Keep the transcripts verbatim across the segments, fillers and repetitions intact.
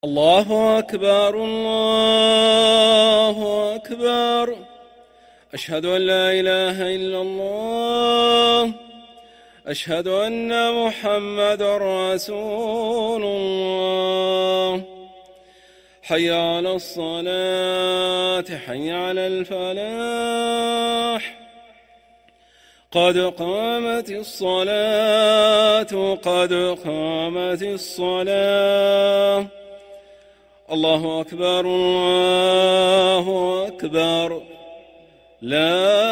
الله أكبر الله أكبر. أشهد أن لا إله إلا الله. أشهد أن محمدًا رسول الله. حي على الصلاة حي على الفلاح. قد قامت الصلاة قد قامت الصلاة. الله أكبر الله أكبر. لا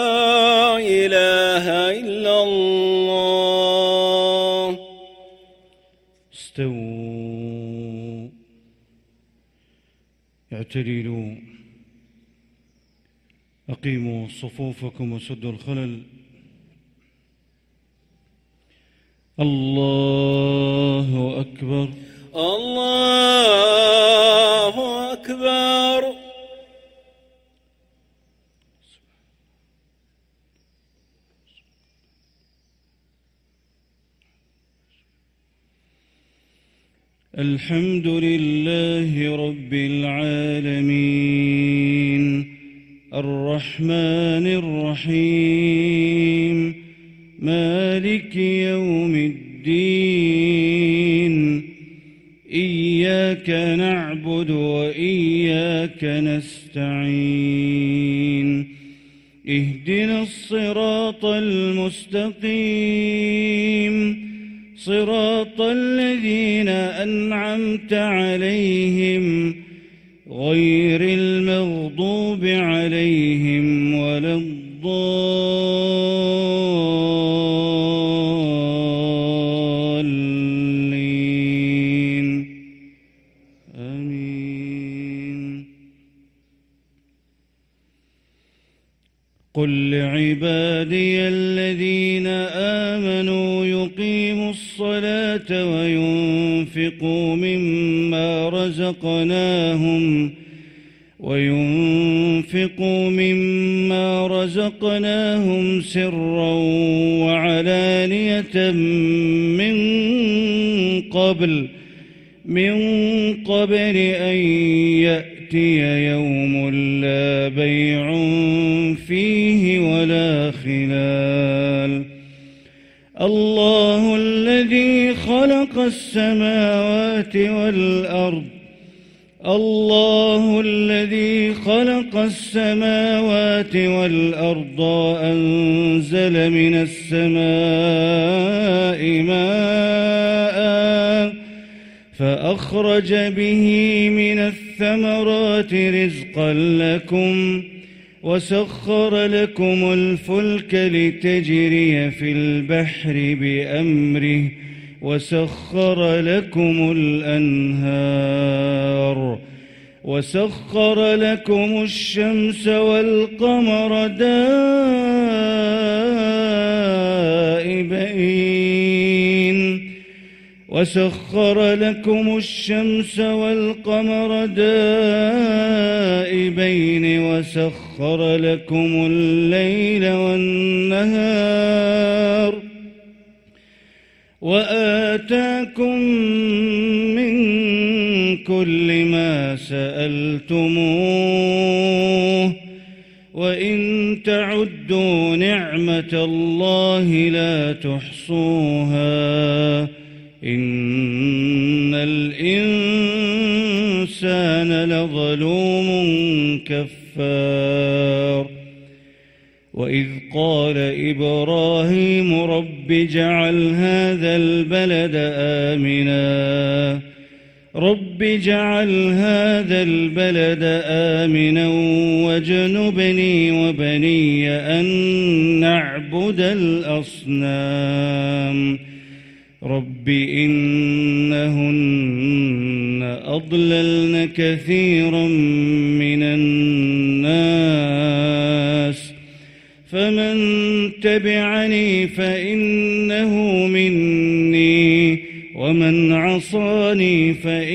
إله إلا الله. استووا اعتدلوا أقيموا صفوفكم وسدوا الخلل. الله أكبر الله أكبر. الحمد لله رب العالمين الرحمن الرحيم مالك يوم الدين. إياك نعبد وإياك نستعين. اهدنا الصراط المستقيم صراط الذين أنعمت عليهم غير المغضوب عليهم ولا الضالين. آمين. قل لعبادي الذين آمنوا يقيموا الصلاة وينفقوا مما رزقناهم وينفقوا مما رزقناهم سرا وعلانية من قبل من قبل أن يأتي يوم لا بيع فيه ولا خلال. الله الذي خلق السماوات والأرض الله الذي خلق السماوات والأرض أنزل من السماء ماء فأخرج به من الثمرات رزقا لكم وسخر لكم الفلك لتجري في البحر بأمره وسخر لكم الأنهار وسخر لكم الشمس والقمر دائبين وسخر لكم الشمس والقمر دائبين وسخر لكم الليل والنهار وآتاكم من كل ما سألتموه وإن تعدوا نعمة الله لا تحصوها إن الإنسان لظلوم كفار. وإذ قال إبراهيم رب اجعل هذا البلد آمنا رب اجعل هذا البلد آمنا واجنبني وبني أن نعبد الأصنام. رب إنهن أضللن كثيرا من الناس فمن تبعني فإنه مني ومن عصاني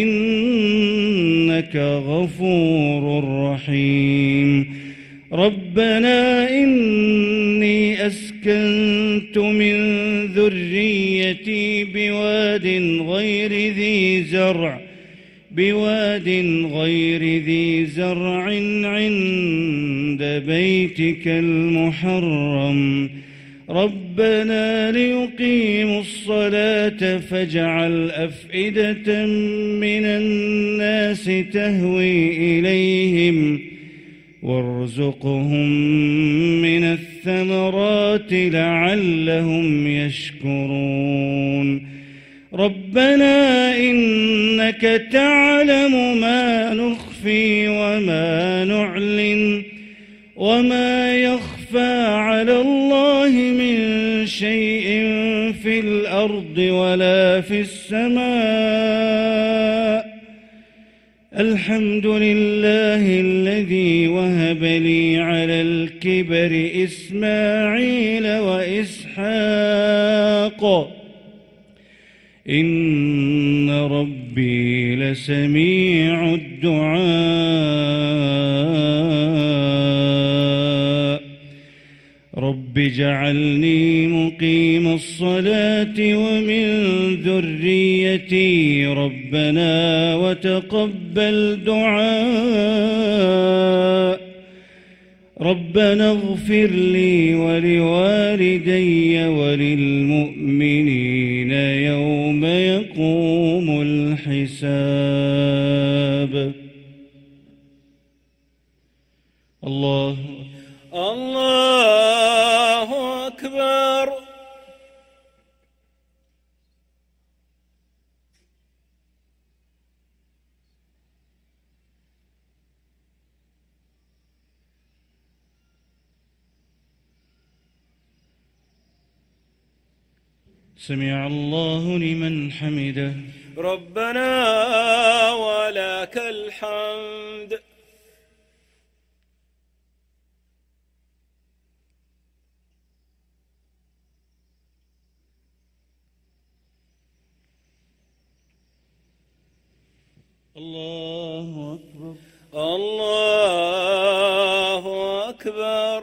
فإنك غفور رحيم. ربنا إني أسكنت من ذريتي بواد غير ذي زرع بواد غير ذي زرع عند بيتك المحرم ربنا ليقيموا الصلاة فاجعل أفئدة من الناس تهوي إليهم وارزقهم من الثمرات لعلهم يشكرون ربنا إنك تعلم ما نخفي وما نعلن وما يخفى على الله من شيء في الأرض ولا في السماء الحمد لله الذي وهب لي على الكبر إسماعيل وإسحاق إن ربي لسميع الدعاء رب اجعلني مقيم الصلاة ومن ذريتي ربنا وتقبل دعاء ربنا اغفر لي ولوالدي وللمؤمنين يوم يقوم الحساب الله الله أكبر. سمع الله لمن حمده ربنا ولك الحمد. الله أكبر الله أكبر.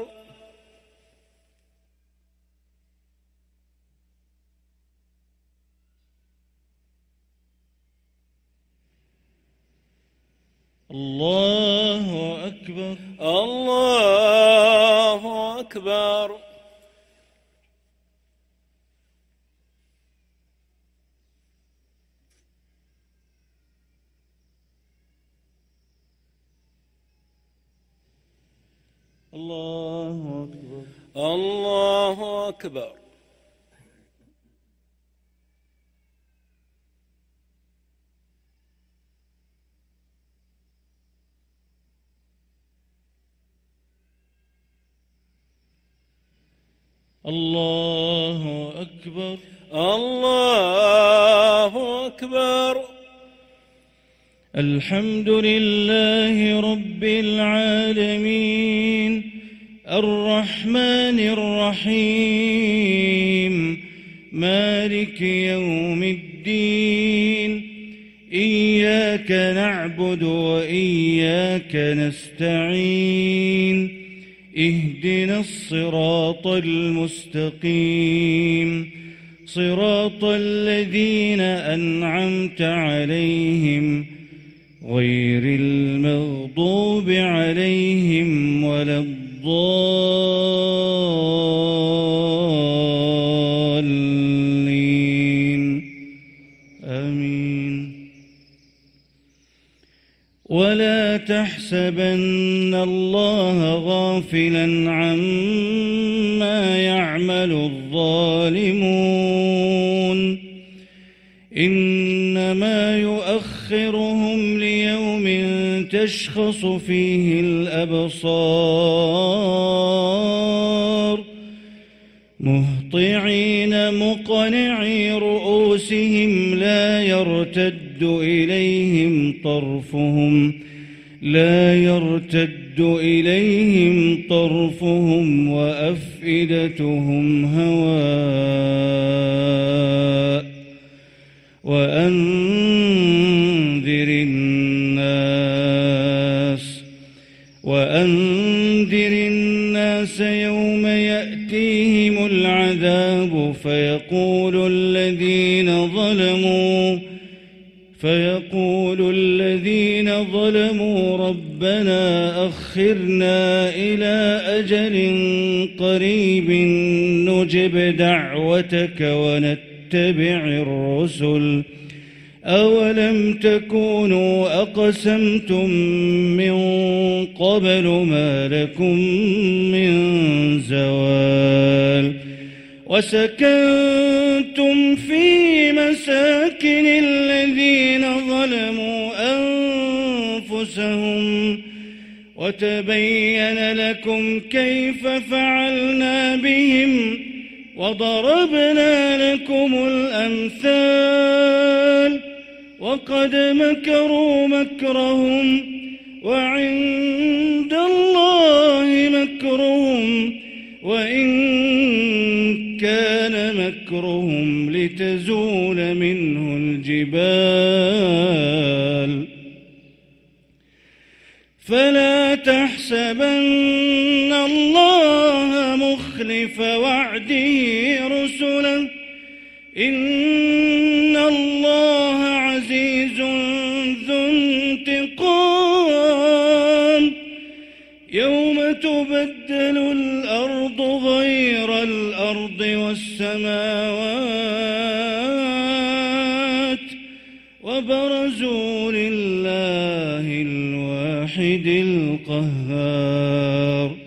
الله أكبر الله أكبر. الله أكبر الله أكبر. الله أكبر الله أكبر. الحمد لله رب العالمين الرحمن الرحيم مالك يوم الدين إياك نعبد وإياك نستعين اهدنا الصراط المستقيم صراط الذين أنعمت عليهم غير المغضوب عليهم ولا الضالين آمين. ولا تحسبن الله غافلا عما يعمل الظالمون إنما يؤخرهم ليوم تشخص فيه الأبصار مهطعين مقنعي رؤوسهم لا يرتد إليهم طرفهم لا يرتد إليهم طرفهم وأفئدتهم هواء وأنذر الناس وأنذر الناس يوم يأتيهم العذاب فيقول الذين ظلموا فيقول الذين ظلموا ربنا أخرنا إلى أجل قريب نجب دعوتك ونتبع الرسل أولم تكونوا أقسمتم من قبل ما لكم من زوال وسكنتم في مساكن الذين ظلموا أنفسهم وتبين لكم كيف فعلنا بهم وضربنا لكم الأمثال وقد مكروا مكرهم وعند الله مكرهم وإن كان مكرهم لتزول منه الجبال فلا تحسبن الله مخلف وعده رسله إن الله عزيز ذو انتقام يوم تبدل الأرض غير الأرض والسماوات وبرزوا لله الواحد القهار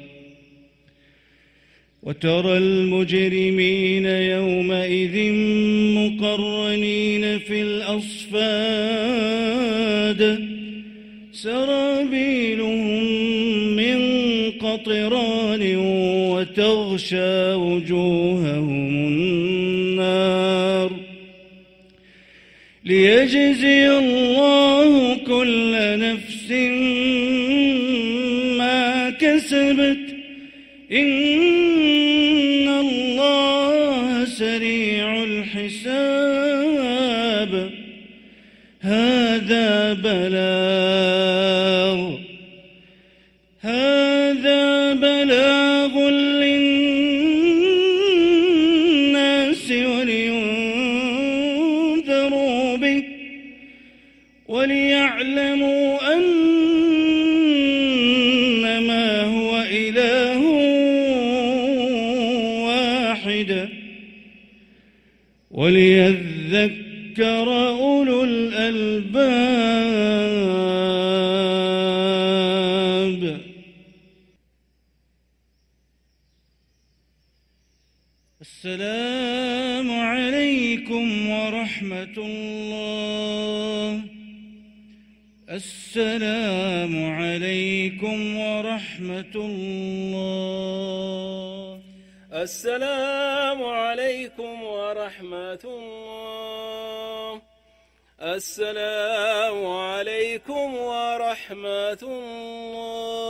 وترى المجرمين يومئذ مقرنين في الأصفاد سرابيلهم من قطران وتغشى وجوههم النار ليجزي الله كل نفس ما كسبت إن الله سريع الحساب هذا بلاغ هذا بلاغ للناس ولينذروا به وليعلموا أنما هو إله واحد وليذكر أولو الألباب. السلام عليكم ورحمة الله. السلام عليكم ورحمة الله. السلام عليكم ورحمة الله. السلام عليكم ورحمة الله.